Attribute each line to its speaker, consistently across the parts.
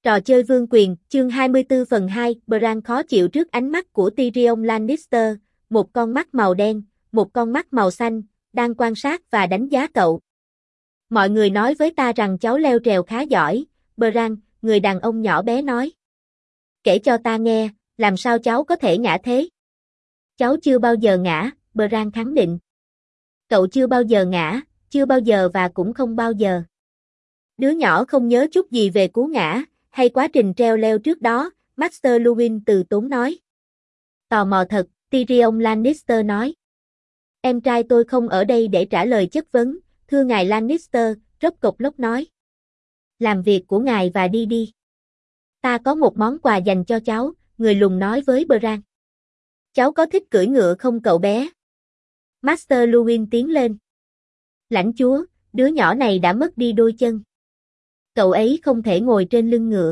Speaker 1: Trò chơi vương quyền, chương 24 phần 2, Bran khó chịu trước ánh mắt của Tyrion Lannister, một con mắt màu đen, một con mắt màu xanh, đang quan sát và đánh giá cậu. Mọi người nói với ta rằng cháu leo trèo khá giỏi, Bran, người đàn ông nhỏ bé nói. Kể cho ta nghe, làm sao cháu có thể ngã thế? Cháu chưa bao giờ ngã, Bran khẳng định. Cậu chưa bao giờ ngã, chưa bao giờ và cũng không bao giờ. Đứa nhỏ không nhớ chút gì về cú ngã, hay quá trình treo leo trước đó, Master Luwin từ tốn nói. Tò mò thật, Tyrion Lannister nói. Em trai tôi không ở đây để trả lời chất vấn, thưa ngài Lannister, Robb cộc lốc nói. Làm việc của ngài và đi đi. Ta có một món quà dành cho cháu, người lùn nói với Bran. Cháu có thích cưỡi ngựa không cậu bé? Master Luwin tiến lên. Lãnh chúa, đứa nhỏ này đã mất đi đôi chân. Cậu ấy không thể ngồi trên lưng ngựa.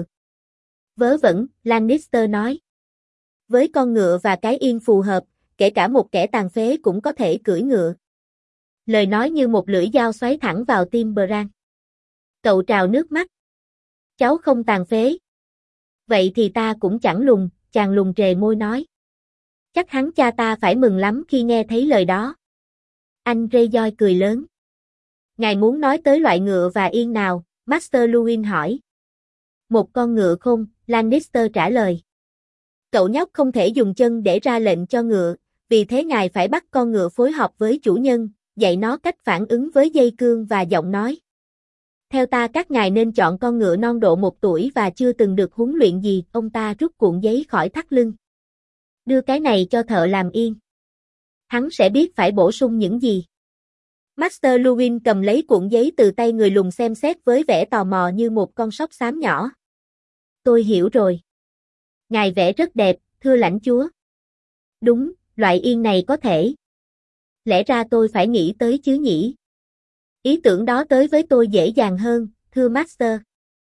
Speaker 1: Vớ vẩn, Lannister nói. Với con ngựa và cái yên phù hợp, kể cả một kẻ tàn phế cũng có thể cưỡi ngựa. Lời nói như một lưỡi dao xoáy thẳng vào tim Bran. Cậu trào nước mắt. Cháu không tàn phế. Vậy thì ta cũng chẳng lùn, chàng lùn trề môi nói. Chắc hắn cha ta phải mừng lắm khi nghe thấy lời đó. Anh Greyjoy cười lớn. Ngài muốn nói tới loại ngựa và yên nào? Master Luwin hỏi. Một con ngựa khôn, Lannister trả lời. Cậu nhóc không thể dùng chân để ra lệnh cho ngựa, vì thế ngài phải bắt con ngựa phối hợp với chủ nhân, dạy nó cách phản ứng với dây cương và giọng nói. Theo ta các ngài nên chọn con ngựa non độ 1 tuổi và chưa từng được huấn luyện gì, ông ta rút cuộn giấy khỏi thắt lưng. Đưa cái này cho thợ làm yên. Hắn sẽ biết phải bổ sung những gì. Master Luwin cầm lấy cuộn giấy từ tay người lùn xem xét với vẻ tò mò như một con sóc xám nhỏ. Tôi hiểu rồi. Ngài vẽ rất đẹp, thưa lãnh chúa. Đúng, loại yên này có thể. Lẽ ra tôi phải nghĩ tới chứ nhỉ? Ý tưởng đó tới với tôi dễ dàng hơn, thưa Master.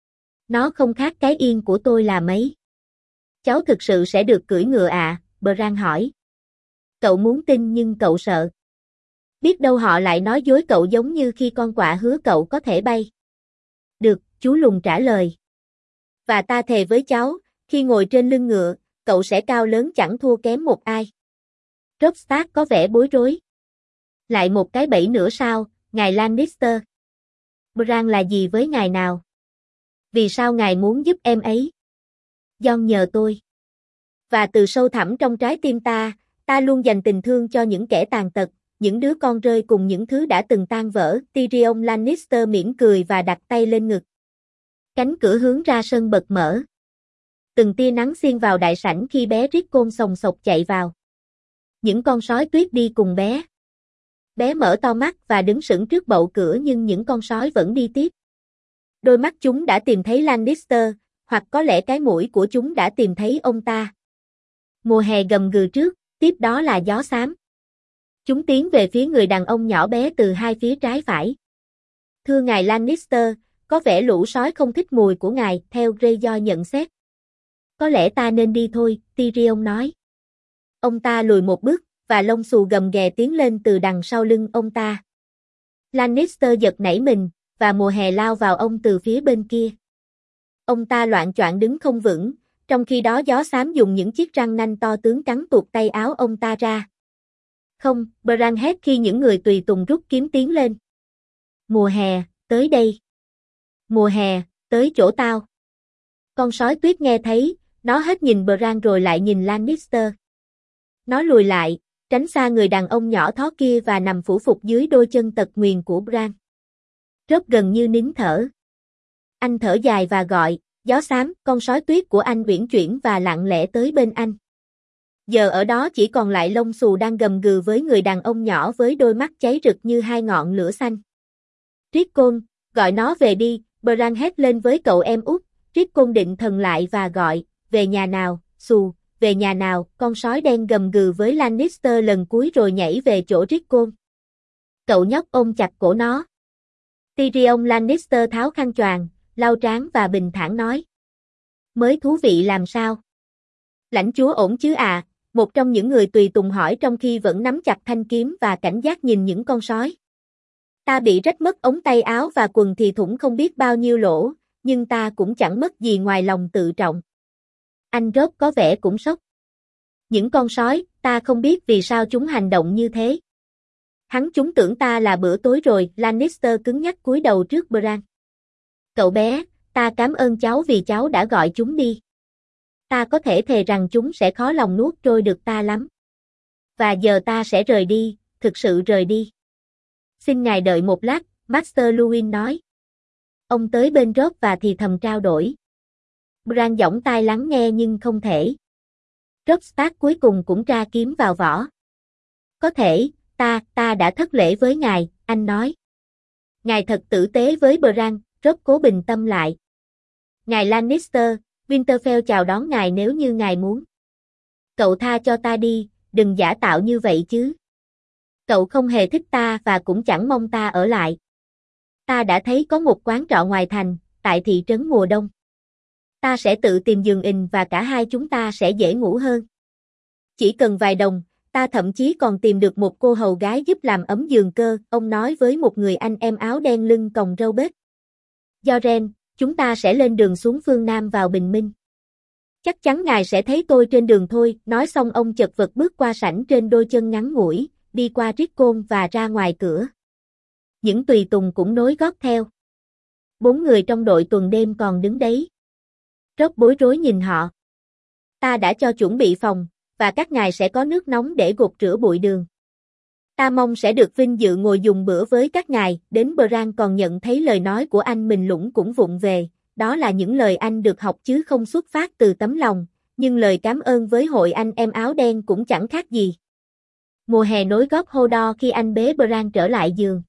Speaker 1: Nó không khác cái yên của tôi là mấy. Cháu thực sự sẽ được cưỡi ngựa à? Bran hỏi. Cậu muốn tin nhưng cậu sợ. Biết đâu họ lại nói dối cậu giống như khi con quạ hứa cậu có thể bay. Được, chú lùn trả lời. Và ta thề với cháu, khi ngồi trên lưng ngựa, cậu sẽ cao lớn chẳng thua kém một ai. Robb Stark có vẻ bối rối. Lại một cái bẫy nữa sao, ngài Lannister? Bran là gì với ngài nào? Vì sao ngài muốn giúp em ấy? Jon nhờ tôi. Và từ sâu thẳm trong trái tim ta luôn dành tình thương cho những kẻ tàn tật, những đứa con rơi cùng những thứ đã từng tan vỡ. Tyrion Lannister mỉm cười và đặt tay lên ngực. Cánh cửa hướng ra sân bật mở. Từng tia nắng xiên vào đại sảnh khi bé Rickon sồng sộc chạy vào. Những con sói tuyết đi cùng bé. Bé mở to mắt và đứng sững trước bậu cửa nhưng những con sói vẫn đi tiếp. Đôi mắt chúng đã tìm thấy Lannister, hoặc có lẽ cái mũi của chúng đã tìm thấy ông ta. Mùa hè gầm gừ trước, tiếp đó là gió xám. Chúng tiến về phía người đàn ông nhỏ bé từ hai phía trái phải. Thưa ngài Lannister, có vẻ lũ sói không thích mùi của ngài, theo Greyjoy nhận xét. Có lẽ ta nên đi thôi, Tyrion nói. Ông ta lùi một bước, và lông xù gầm ghè tiến lên từ đằng sau lưng ông ta. Lannister giật nảy mình, và mùa hè lao vào ông từ phía bên kia. Ông ta loạng choạng đứng không vững, trong khi đó gió xám dùng những chiếc răng nanh to tướng cắn tuột tay áo ông ta ra. Không, Bran hét khi những người tùy tùng rút kiếm tiến lên. Mùa hè, tới đây. Mùa hè, tới chỗ tao. Con sói tuyết nghe thấy, nó hết nhìn Bran rồi lại nhìn Lannister. Nó lùi lại, tránh xa người đàn ông nhỏ thó kia và nằm phủ phục dưới đôi chân tật nguyền của Bran. Robb gần như nín thở. Anh thở dài và gọi, gió xám, con sói tuyết của anh uyển chuyển và lặng lẽ tới bên anh. Giờ ở đó chỉ còn lại lông xù đang gầm gừ với người đàn ông nhỏ với đôi mắt cháy rực như hai ngọn lửa xanh. Rickon, gọi nó về đi, Bran hét lên với cậu em út. Rickon định thần lại và gọi, về nhà nào, xù, về nhà nào, con sói đen gầm gừ với Lannister lần cuối rồi nhảy về chỗ Rickon. Cậu nhóc ôm chặt cổ nó. Tyrion Lannister tháo khăn choàng, lau trán và bình thản nói. Mới thú vị làm sao? Lãnh chúa ổn chứ à? Một trong những người tùy tùng hỏi trong khi vẫn nắm chặt thanh kiếm và cảnh giác nhìn những con sói. Ta bị rách mất ống tay áo và quần thì thủng không biết bao nhiêu lỗ, nhưng ta cũng chẳng mất gì ngoài lòng tự trọng. Anh Rob có vẻ cũng sốc. Những con sói, ta không biết vì sao chúng hành động như thế. Chúng tưởng ta là bữa tối rồi, Lannister cứng nhắc cúi đầu trước Bran. Cậu bé, ta cảm ơn cháu vì cháu đã gọi chúng đi. Ta có thể thề rằng chúng sẽ khó lòng nuốt trôi được ta lắm. Và giờ ta sẽ rời đi, thực sự rời đi. Xin ngài đợi một lát, Master Luwin nói. Ông tới bên Rob và thì thầm trao đổi. Bran giỏng tai lắng nghe nhưng không thể. Robb Stark cuối cùng cũng tra kiếm vào vỏ. Có thể, ta đã thất lễ với ngài, anh nói. Ngài thật tử tế với Bran, Robb cố bình tâm lại. Ngài Lannister, Winterfell chào đón ngài nếu như ngài muốn. Cậu tha cho ta đi, đừng giả tạo như vậy chứ. Cậu không hề thích ta và cũng chẳng mong ta ở lại. Ta đã thấy có một quán trọ ngoài thành, tại thị trấn mùa đông. Ta sẽ tự tìm giường ình và cả hai chúng ta sẽ dễ ngủ hơn. Chỉ cần vài đồng, ta thậm chí còn tìm được một cô hầu gái giúp làm ấm giường cơ, ông nói với một người anh em áo đen lưng còng râu bết. Joren, chúng ta sẽ lên đường xuống phương Nam vào bình minh. Chắc chắn ngài sẽ thấy tôi trên đường thôi, nói xong ông chật vật bước qua sảnh trên đôi chân ngắn ngủi, đi qua Rickon và ra ngoài cửa. Những tùy tùng cũng nối gót theo. 4 người trong đội tuần đêm còn đứng đấy. Robb bối rối nhìn họ. Ta đã cho chuẩn bị phòng, và các ngài sẽ có nước nóng để gột rửa bụi đường. Ta mong sẽ được vinh dự ngồi dùng bữa với các ngài, đến Bran còn nhận thấy lời nói của anh mình lũng cũng vụng về, đó là những lời anh được học chứ không xuất phát từ tấm lòng, nhưng lời cảm ơn với hội anh em áo đen cũng chẳng khác gì. Mùa hè nối gót Hodor khi anh bế Bran trở lại giường.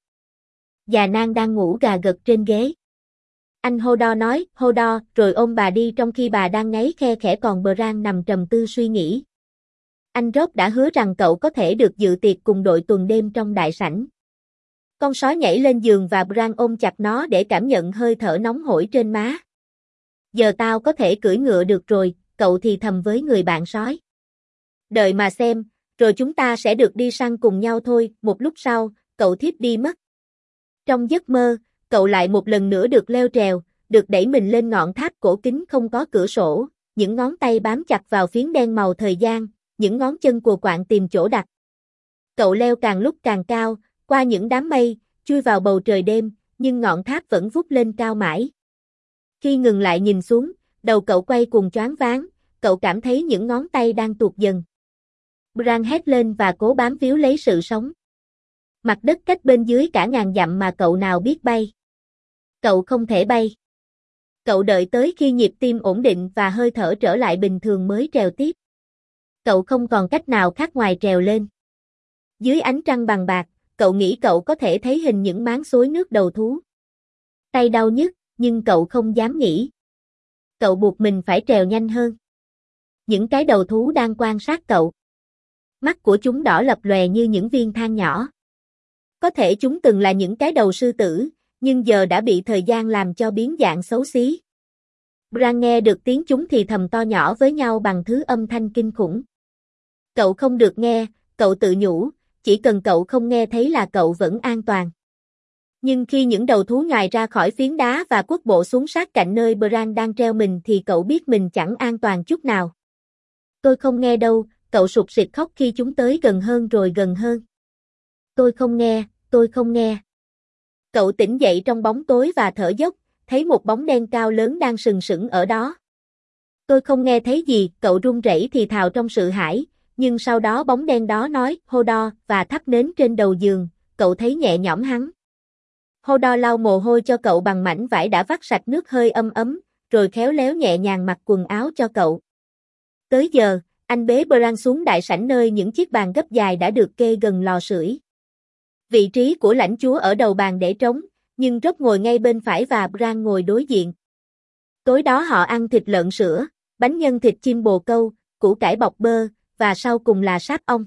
Speaker 1: Già nang đang ngủ gà gật trên ghế. Anh Hodor nói, Hodor, rồi ôm bà đi trong khi bà đang ngáy khe khẽ còn Bran nằm trầm tư suy nghĩ. Anh Robb đã hứa rằng cậu có thể được dự tiệc cùng đội tuần đêm trong đại sảnh. Con sói nhảy lên giường và Bran ôm chặt nó để cảm nhận hơi thở nóng hổi trên má. Giờ tao có thể cưỡi ngựa được rồi, cậu thì thầm với người bạn sói. Đợi mà xem, rồi chúng ta sẽ được đi săn cùng nhau thôi, một lúc sau, cậu thiếp đi mất. Trong giấc mơ, cậu lại một lần nữa được leo trèo, được đẩy mình lên ngọn tháp cổ kính không có cửa sổ, những ngón tay bám chặt vào phiến đen màu thời gian, những ngón chân cùa quạng tìm chỗ đặt. Cậu leo càng lúc càng cao, qua những đám mây, chui vào bầu trời đêm, nhưng ngọn tháp vẫn vút lên cao mãi. Khi ngừng lại nhìn xuống, đầu cậu quay cuồng choáng váng, cậu cảm thấy những ngón tay đang tuột dần. Bran hét lên và cố bám víu lấy sự sống. Mặt đất cách bên dưới cả ngàn dặm mà cậu nào biết bay. Cậu không thể bay. Cậu đợi tới khi nhịp tim ổn định và hơi thở trở lại bình thường mới trèo tiếp. Cậu không còn cách nào khác ngoài trèo lên. Dưới ánh trăng bằng bạc, cậu nghĩ cậu có thể thấy hình những máng xối nước đầu thú. Tay đau nhức, nhưng cậu không dám nghĩ. Cậu buộc mình phải trèo nhanh hơn. Những cái đầu thú đang quan sát cậu. Mắt của chúng đỏ lập lòe như những viên than nhỏ. Có thể chúng từng là những cái đầu sư tử, nhưng giờ đã bị thời gian làm cho biến dạng xấu xí. Bran nghe được tiếng chúng thì thầm to nhỏ với nhau bằng thứ âm thanh kinh khủng. Cậu không được nghe, cậu tự nhủ, chỉ cần cậu không nghe thấy là cậu vẫn an toàn. Nhưng khi những đầu thú nhài ra khỏi phiến đá và quất bộ xuống sát cạnh nơi Bran đang treo mình thì cậu biết mình chẳng an toàn chút nào. Tôi không nghe đâu, cậu sụt sịt khóc khi chúng tới gần hơn rồi gần hơn. Tôi không nghe, tôi không nghe. Cậu tỉnh dậy trong bóng tối và thở dốc, thấy một bóng đen cao lớn đang sừng sững ở đó. Tôi không nghe thấy gì, cậu run rẩy thì thào trong sự hãi, nhưng sau đó bóng đen đó nói, Hodor, và thắp nến trên đầu giường, cậu thấy nhẹ nhõm hắn. Hodor lau mồ hôi cho cậu bằng mảnh vải đã vắt sạch nước hơi ấm, rồi khéo léo nhẹ nhàng mặc quần áo cho cậu. Tới giờ, anh bế Bran xuống đại sảnh nơi những chiếc bàn gấp dài đã được kê gần lò sưởi. Vị trí của lãnh chúa ở đầu bàn để trống, nhưng Robb ngồi ngay bên phải và Bran ngồi đối diện. Tối đó họ ăn thịt lợn sữa, bánh nhân thịt chim bồ câu, củ cải bọc bơ, và sau cùng là sáp ong.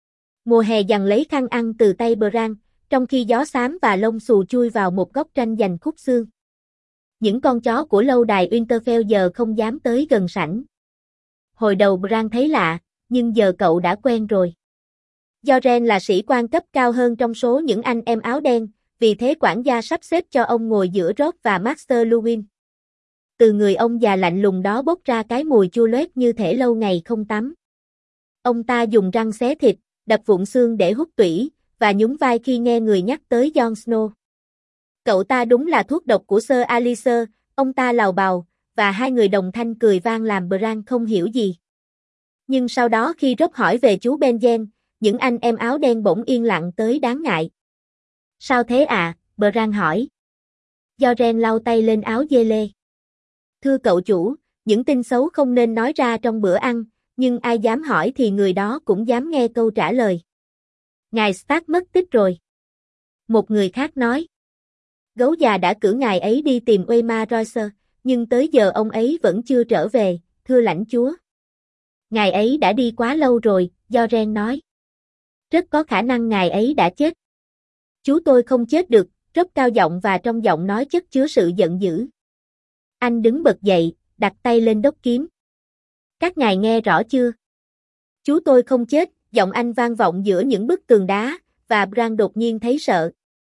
Speaker 1: Mùa hè giằng lấy khăn ăn từ tay Bran, trong khi gió xám và lông xù chui vào một góc tranh giành khúc xương. Những con chó của lâu đài Winterfell giờ không dám tới gần sảnh. Hồi đầu Bran thấy lạ, nhưng giờ cậu đã quen rồi. Joren là sĩ quan cấp cao hơn trong số những anh em áo đen, vì thế quản gia sắp xếp cho ông ngồi giữa Robb và Master Luwin. Từ người ông già lạnh lùng đó bốc ra cái mùi chua loét như thể lâu ngày không tắm. Ông ta dùng răng xé thịt, đập vụn xương để hút tủy, và nhún vai khi nghe người nhắc tới Jon Snow. Cậu ta đúng là thuốc độc của Sir Alistair, ông ta lào bào, và hai người đồng thanh cười vang làm Bran không hiểu gì. Nhưng sau đó khi Robb hỏi về chú Benjen, những anh em áo đen bỗng yên lặng tới đáng ngại. Sao thế à? Bran hỏi. Joren lau tay lên áo dê lê. Thưa cậu chủ, những tin xấu không nên nói ra trong bữa ăn, nhưng ai dám hỏi thì người đó cũng dám nghe câu trả lời. Ngài Stark mất tích rồi. Một người khác nói. Gấu già đã cử ngài ấy đi tìm Waymar Royce, nhưng tới giờ ông ấy vẫn chưa trở về, thưa lãnh chúa. Ngài ấy đã đi quá lâu rồi, Joren nói. Rất có khả năng ngài ấy đã chết. Chú tôi không chết được, rất cao giọng và trong giọng nói chất chứa sự giận dữ. Anh đứng bật dậy, đặt tay lên đốc kiếm. Các ngài nghe rõ chưa? Chú tôi không chết, giọng anh vang vọng giữa những bức tường đá, và Bran đột nhiên thấy sợ.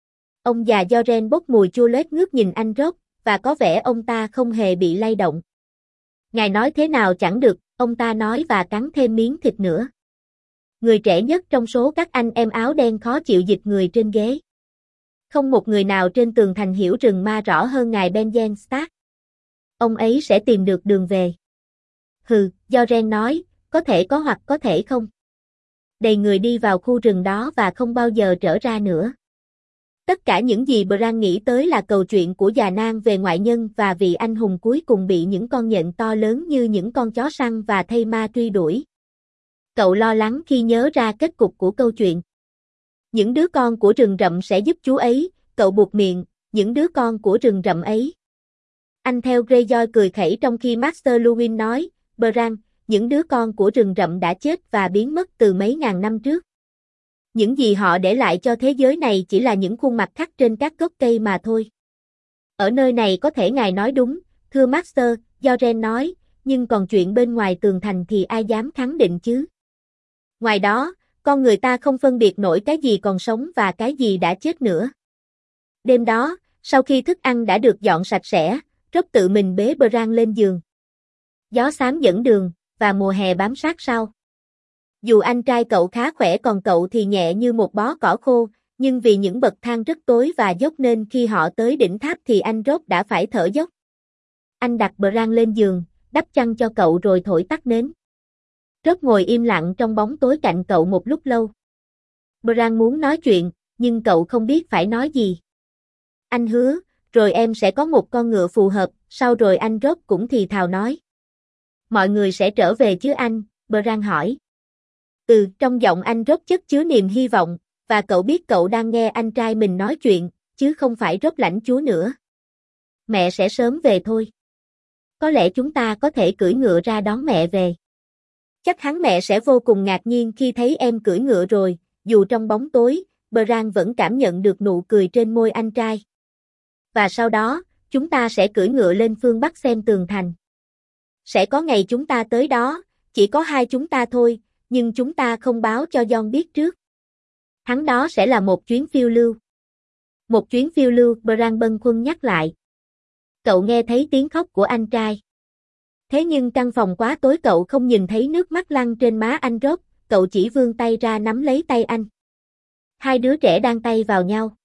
Speaker 1: Ông già Joren bốc mùi chua loét ngước nhìn anh Robb, và có vẻ ông ta không hề bị lay động. Ngài nói thế nào chẳng được, ông ta nói và cắn thêm miếng thịt nữa. Người trẻ nhất trong số các anh em áo đen khó chịu dịch người trên ghế. Không một người nào trên tường thành hiểu rừng ma rõ hơn ngài Benjen Stark. Ông ấy sẽ tìm được đường về. Hừ, Joren nói, có thể có hoặc có thể không. Đầy người đi vào khu rừng đó và không bao giờ trở ra nữa. Tất cả những gì Bran nghĩ tới là câu chuyện của già Nan về ngoại nhân và vị anh hùng cuối cùng bị những con nhện to lớn như những con chó săn và thây ma truy đuổi. Cậu lo lắng khi nhớ ra kết cục của câu chuyện. Những đứa con của rừng rậm sẽ giúp chú ấy, cậu buột miệng, những đứa con của rừng rậm ấy. Anh theo Greyjoy cười khẩy trong khi Master Luwin nói, Bran, những đứa con của rừng rậm đã chết và biến mất từ mấy ngàn năm trước. Những gì họ để lại cho thế giới này chỉ là những khuôn mặt khắc trên các gốc cây mà thôi. Ở nơi này có thể ngài nói đúng, thưa Master, Joren nói, nhưng còn chuyện bên ngoài tường thành thì ai dám khẳng định chứ? Ngoài đó, con người ta không phân biệt nổi cái gì còn sống và cái gì đã chết nữa. Đêm đó, sau khi thức ăn đã được dọn sạch sẽ, Robb tự mình bế Bran lên giường. Gió xám dẫn đường, và mùa hè bám sát sau. Dù anh trai cậu khá khỏe còn cậu thì nhẹ như một bó cỏ khô, nhưng vì những bậc thang rất tối và dốc nên khi họ tới đỉnh tháp thì anh Robb đã phải thở dốc. Anh đặt Bran lên giường, đắp chăn cho cậu rồi thổi tắt nến. Robb ngồi im lặng trong bóng tối cạnh cậu một lúc lâu. Bran muốn nói chuyện, nhưng cậu không biết phải nói gì. Anh hứa, rồi em sẽ có một con ngựa phù hợp, sau rồi anh Robb cũng thì thào nói. Mọi người sẽ trở về chứ anh, Bran hỏi. Trong giọng anh Robb chất chứa niềm hy vọng, và cậu biết cậu đang nghe anh trai mình nói chuyện, chứ không phải Robb lãnh chúa nữa. Mẹ sẽ sớm về thôi. Có lẽ chúng ta có thể cưỡi ngựa ra đón mẹ về. Chắc hẳn mẹ sẽ vô cùng ngạc nhiên khi thấy em cưỡi ngựa rồi, dù trong bóng tối, Bran vẫn cảm nhận được nụ cười trên môi anh trai. Và sau đó, chúng ta sẽ cưỡi ngựa lên phương Bắc xem tường thành. Sẽ có ngày chúng ta tới đó, chỉ có hai chúng ta thôi, nhưng chúng ta không báo cho Jon biết trước. Hắn đó sẽ là một chuyến phiêu lưu. Một chuyến phiêu lưu, Bran bâng khuâng nhắc lại. Cậu nghe thấy tiếng khóc của anh trai. Thế nhưng căn phòng quá tối cậu không nhìn thấy nước mắt lăn trên má anh Robb, cậu chỉ vươn tay ra nắm lấy tay anh. Hai đứa trẻ đang tay vào nhau.